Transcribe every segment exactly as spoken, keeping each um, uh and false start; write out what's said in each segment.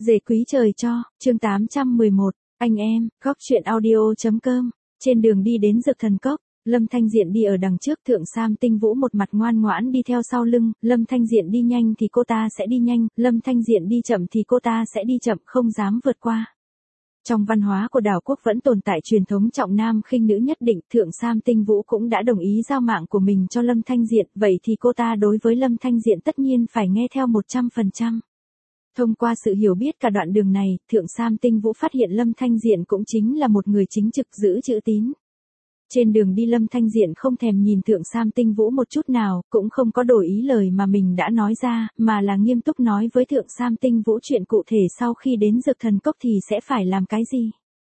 Dề quý trời cho, chương tám trăm mười một, anh em, góc chuyện audio.com, trên đường đi đến Dược Thần Cốc, Lâm Thanh Diện đi ở đằng trước, Thượng Sam Tinh Vũ một mặt ngoan ngoãn đi theo sau lưng, Lâm Thanh Diện đi nhanh thì cô ta sẽ đi nhanh, Lâm Thanh Diện đi chậm thì cô ta sẽ đi chậm, không dám vượt qua. Trong văn hóa của đảo quốc vẫn tồn tại truyền thống trọng nam khinh nữ nhất định, Thượng Sam Tinh Vũ cũng đã đồng ý giao mạng của mình cho Lâm Thanh Diện, vậy thì cô ta đối với Lâm Thanh Diện tất nhiên phải nghe theo một trăm phần trăm. Thông qua sự hiểu biết cả đoạn đường này, Thượng Sam Tinh Vũ phát hiện Lâm Thanh Diện cũng chính là một người chính trực giữ chữ tín. Trên đường đi Lâm Thanh Diện không thèm nhìn Thượng Sam Tinh Vũ một chút nào, cũng không có đổi ý lời mà mình đã nói ra, mà là nghiêm túc nói với Thượng Sam Tinh Vũ chuyện cụ thể sau khi đến Dược Thần Cốc thì sẽ phải làm cái gì.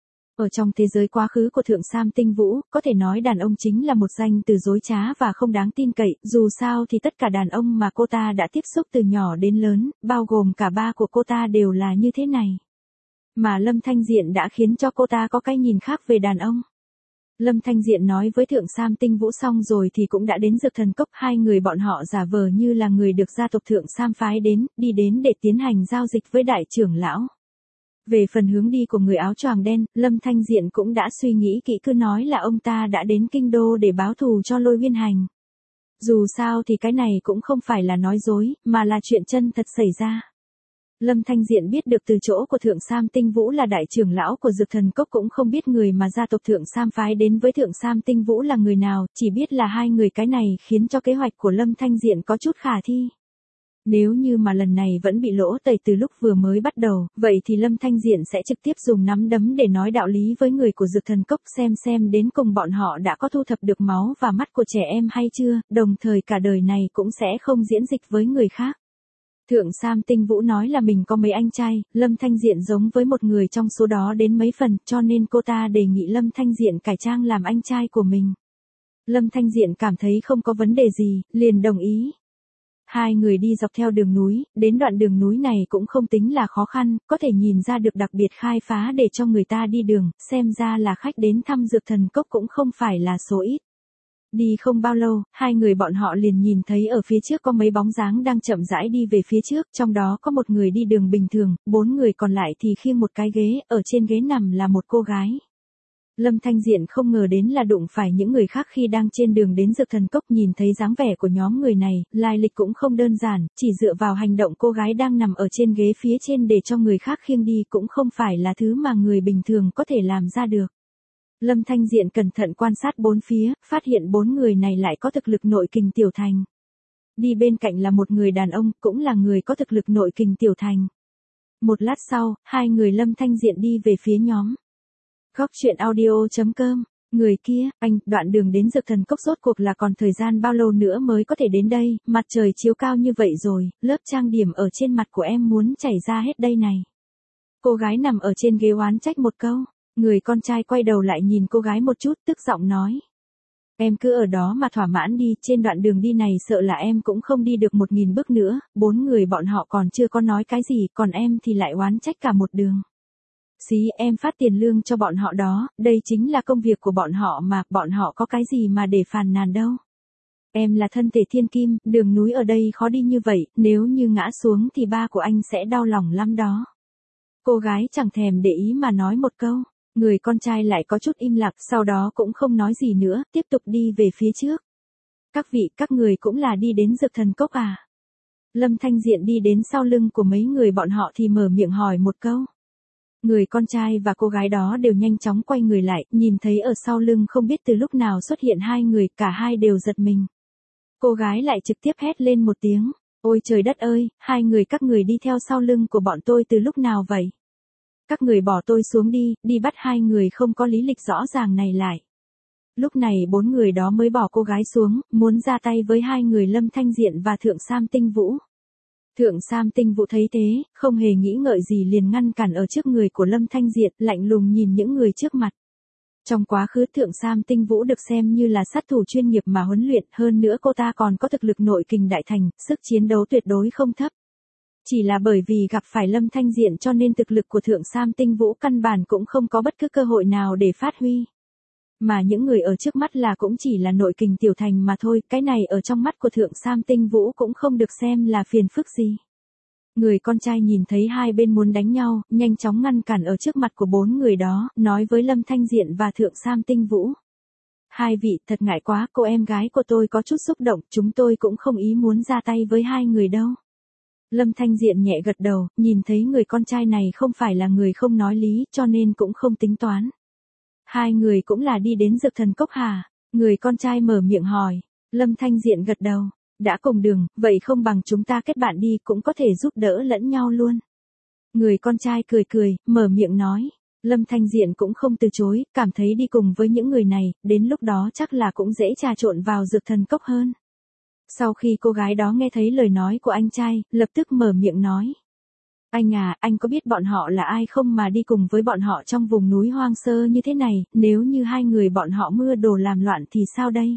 Ở trong thế giới quá khứ của Thượng Sam Tinh Vũ, có thể nói đàn ông chính là một danh từ dối trá và không đáng tin cậy, dù sao thì tất cả đàn ông mà cô ta đã tiếp xúc từ nhỏ đến lớn, bao gồm cả ba của cô ta đều là như thế này. Mà Lâm Thanh Diện đã khiến cho cô ta có cái nhìn khác về đàn ông. Lâm Thanh Diện nói với Thượng Sam Tinh Vũ xong rồi thì cũng đã đến Dược Thần Cốc, hai người bọn họ giả vờ như là người được gia tộc Thượng Sam phái đến, đi đến để tiến hành giao dịch với đại trưởng lão. Về phần hướng đi của người áo choàng đen, Lâm Thanh Diện cũng đã suy nghĩ kỹ, cứ nói là ông ta đã đến kinh đô để báo thù cho Lôi Uyên Hành. Dù sao thì cái này cũng không phải là nói dối, mà là chuyện chân thật xảy ra. Lâm Thanh Diện biết được từ chỗ của Thượng Sam Tinh Vũ là đại trưởng lão của Dược Thần Cốc, cũng không biết người mà gia tộc Thượng Sam phái đến với Thượng Sam Tinh Vũ là người nào, chỉ biết là hai người, cái này khiến cho kế hoạch của Lâm Thanh Diện có chút khả thi. Nếu như mà lần này vẫn bị lỗ tẩy từ lúc vừa mới bắt đầu, vậy thì Lâm Thanh Diện sẽ trực tiếp dùng nắm đấm để nói đạo lý với người của Dược Thần Cốc, xem xem đến cùng bọn họ đã có thu thập được máu và mắt của trẻ em hay chưa, đồng thời cả đời này cũng sẽ không diễn dịch với người khác. Thượng Sam Tinh Vũ nói là mình có mấy anh trai, Lâm Thanh Diện giống với một người trong số đó đến mấy phần, cho nên cô ta đề nghị Lâm Thanh Diện cải trang làm anh trai của mình. Lâm Thanh Diện cảm thấy không có vấn đề gì, liền đồng ý. Hai người đi dọc theo đường núi, đến đoạn đường núi này cũng không tính là khó khăn, có thể nhìn ra được đặc biệt khai phá để cho người ta đi đường, xem ra là khách đến thăm Dược Thần Cốc cũng không phải là số ít. Đi không bao lâu, hai người bọn họ liền nhìn thấy ở phía trước có mấy bóng dáng đang chậm rãi đi về phía trước, trong đó có một người đi đường bình thường, bốn người còn lại thì khiêng một cái ghế, ở trên ghế nằm là một cô gái. Lâm Thanh Diện không ngờ đến là đụng phải những người khác khi đang trên đường đến Dược Thần Cốc, nhìn thấy dáng vẻ của nhóm người này, lai lịch cũng không đơn giản, chỉ dựa vào hành động cô gái đang nằm ở trên ghế phía trên để cho người khác khiêng đi cũng không phải là thứ mà người bình thường có thể làm ra được. Lâm Thanh Diện cẩn thận quan sát bốn phía, phát hiện bốn người này lại có thực lực nội kình tiểu thành. Đi bên cạnh là một người đàn ông, cũng là người có thực lực nội kình tiểu thành. Một lát sau, hai người Lâm Thanh Diện đi về phía nhóm. Góc chuyện audio.com, người kia, anh, đoạn đường đến Dược Thần Cốc rốt cuộc là còn thời gian bao lâu nữa mới có thể đến đây, mặt trời chiếu cao như vậy rồi, lớp trang điểm ở trên mặt của em muốn chảy ra hết đây này. Cô gái nằm ở trên ghế oán trách một câu. Người con trai quay đầu lại nhìn cô gái một chút, tức giọng nói. Em cứ ở đó mà thỏa mãn đi, trên đoạn đường đi này sợ là em cũng không đi được một nghìn bước nữa, bốn người bọn họ còn chưa có nói cái gì, còn em thì lại oán trách cả một đường. Xí, em phát tiền lương cho bọn họ đó, đây chính là công việc của bọn họ mà, bọn họ có cái gì mà để phàn nàn đâu. Em là thân thể thiên kim, đường núi ở đây khó đi như vậy, nếu như ngã xuống thì ba của anh sẽ đau lòng lắm đó. Cô gái chẳng thèm để ý mà nói một câu. Người con trai lại có chút im lặng, sau đó cũng không nói gì nữa, tiếp tục đi về phía trước. Các vị, các người cũng là đi đến Dược Thần Cốc à? Lâm Thanh Diện đi đến sau lưng của mấy người bọn họ thì mở miệng hỏi một câu. Người con trai và cô gái đó đều nhanh chóng quay người lại, nhìn thấy ở sau lưng không biết từ lúc nào xuất hiện hai người, cả hai đều giật mình. Cô gái lại trực tiếp hét lên một tiếng. Ôi trời đất ơi, hai người các người đi theo sau lưng của bọn tôi từ lúc nào vậy? Các người bỏ tôi xuống đi, đi bắt hai người không có lý lịch rõ ràng này lại. Lúc này bốn người đó mới bỏ cô gái xuống, muốn ra tay với hai người Lâm Thanh Diện và Thượng Sam Tinh Vũ. Thượng Sam Tinh Vũ thấy thế, không hề nghĩ ngợi gì liền ngăn cản ở trước người của Lâm Thanh Diện, lạnh lùng nhìn những người trước mặt. Trong quá khứ Thượng Sam Tinh Vũ được xem như là sát thủ chuyên nghiệp mà huấn luyện, hơn nữa cô ta còn có thực lực nội kình đại thành, sức chiến đấu tuyệt đối không thấp. Chỉ là bởi vì gặp phải Lâm Thanh Diện cho nên thực lực của Thượng Sam Tinh Vũ căn bản cũng không có bất cứ cơ hội nào để phát huy. Mà những người ở trước mắt là cũng chỉ là nội kình tiểu thành mà thôi, cái này ở trong mắt của Thượng Sam Tinh Vũ cũng không được xem là phiền phức gì. Người con trai nhìn thấy hai bên muốn đánh nhau, nhanh chóng ngăn cản ở trước mặt của bốn người đó, nói với Lâm Thanh Diện và Thượng Sam Tinh Vũ. Hai vị, thật ngại quá, cô em gái của tôi có chút xúc động, chúng tôi cũng không ý muốn ra tay với hai người đâu. Lâm Thanh Diện nhẹ gật đầu, nhìn thấy người con trai này không phải là người không nói lý, cho nên cũng không tính toán. Hai người cũng là đi đến Dược Thần Cốc hả? Người con trai mở miệng hỏi. Lâm Thanh Diện gật đầu. Đã cùng đường, vậy không bằng chúng ta kết bạn đi, cũng có thể giúp đỡ lẫn nhau luôn. Người con trai cười cười, mở miệng nói. Lâm Thanh Diện cũng không từ chối, cảm thấy đi cùng với những người này, đến lúc đó chắc là cũng dễ trà trộn vào Dược Thần Cốc hơn. Sau khi cô gái đó nghe thấy lời nói của anh trai, lập tức mở miệng nói. Anh à, anh có biết bọn họ là ai không mà đi cùng với bọn họ trong vùng núi hoang sơ như thế này, nếu như hai người bọn họ mưa đồ làm loạn thì sao đây?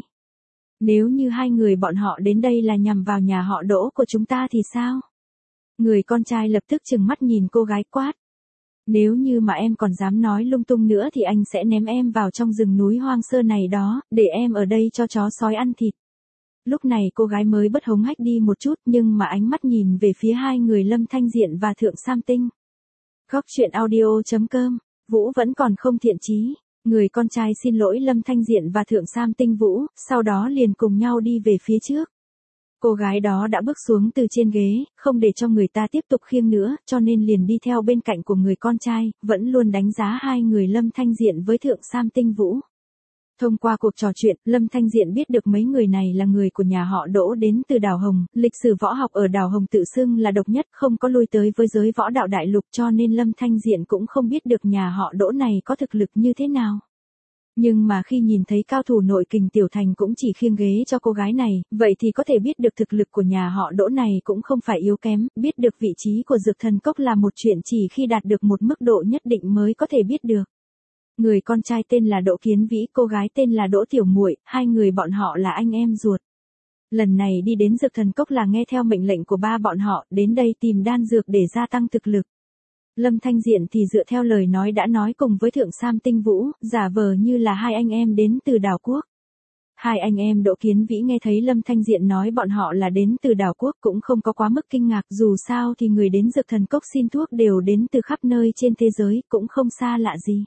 Nếu như hai người bọn họ đến đây là nhằm vào nhà họ Đỗ của chúng ta thì sao? Người con trai lập tức trừng mắt nhìn cô gái quát. Nếu như mà em còn dám nói lung tung nữa thì anh sẽ ném em vào trong rừng núi hoang sơ này đó, để em ở đây cho chó sói ăn thịt. Lúc này cô gái mới bất hống hách đi một chút nhưng mà ánh mắt nhìn về phía hai người Lâm Thanh Diện và Thượng Sam Tinh. Góc truyện audio chấm com, Vũ vẫn còn không thiện chí. Người con trai xin lỗi Lâm Thanh Diện và Thượng Sam Tinh Vũ, sau đó liền cùng nhau đi về phía trước. Cô gái đó đã bước xuống từ trên ghế, không để cho người ta tiếp tục khiêng nữa, cho nên liền đi theo bên cạnh của người con trai, vẫn luôn đánh giá hai người Lâm Thanh Diện với Thượng Sam Tinh Vũ. Thông qua cuộc trò chuyện, Lâm Thanh Diện biết được mấy người này là người của nhà họ Đỗ đến từ đảo Hồng, lịch sử võ học ở đảo Hồng tự xưng là độc nhất, không có lui tới với giới võ đạo đại lục, cho nên Lâm Thanh Diện cũng không biết được nhà họ Đỗ này có thực lực như thế nào. Nhưng mà khi nhìn thấy cao thủ nội kình Tiểu Thành cũng chỉ khiêng ghế cho cô gái này, vậy thì có thể biết được thực lực của nhà họ Đỗ này cũng không phải yếu kém, biết được vị trí của Dược Thần Cốc là một chuyện chỉ khi đạt được một mức độ nhất định mới có thể biết được. Người con trai tên là Đỗ Kiến Vĩ, cô gái tên là Đỗ Tiểu Muội, hai người bọn họ là anh em ruột. Lần này đi đến Dược Thần Cốc là nghe theo mệnh lệnh của ba bọn họ, đến đây tìm đan dược để gia tăng thực lực. Lâm Thanh Diện thì dựa theo lời nói đã nói cùng với Thượng Sam Tinh Vũ, giả vờ như là hai anh em đến từ đảo quốc. Hai anh em Đỗ Kiến Vĩ nghe thấy Lâm Thanh Diện nói bọn họ là đến từ đảo quốc cũng không có quá mức kinh ngạc, dù sao thì người đến Dược Thần Cốc xin thuốc đều đến từ khắp nơi trên thế giới, cũng không xa lạ gì.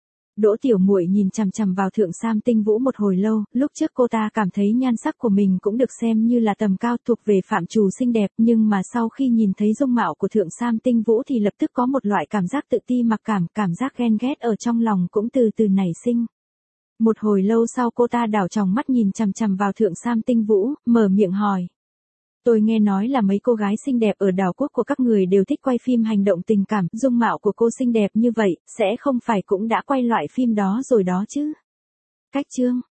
Đỗ Tiểu Muội nhìn chằm chằm vào Thượng Sam Tinh Vũ một hồi lâu, lúc trước cô ta cảm thấy nhan sắc của mình cũng được xem như là tầm cao, thuộc về phạm trù xinh đẹp, nhưng mà sau khi nhìn thấy dung mạo của Thượng Sam Tinh Vũ thì lập tức có một loại cảm giác tự ti mặc cảm, cảm giác ghen ghét ở trong lòng cũng từ từ nảy sinh. Một hồi lâu sau cô ta đảo tròng mắt nhìn chằm chằm vào Thượng Sam Tinh Vũ, mở miệng hỏi. Tôi nghe nói là mấy cô gái xinh đẹp ở đảo quốc của các người đều thích quay phim hành động tình cảm, dung mạo của cô xinh đẹp như vậy, sẽ không phải cũng đã quay loại phim đó rồi đó chứ? Cách chương,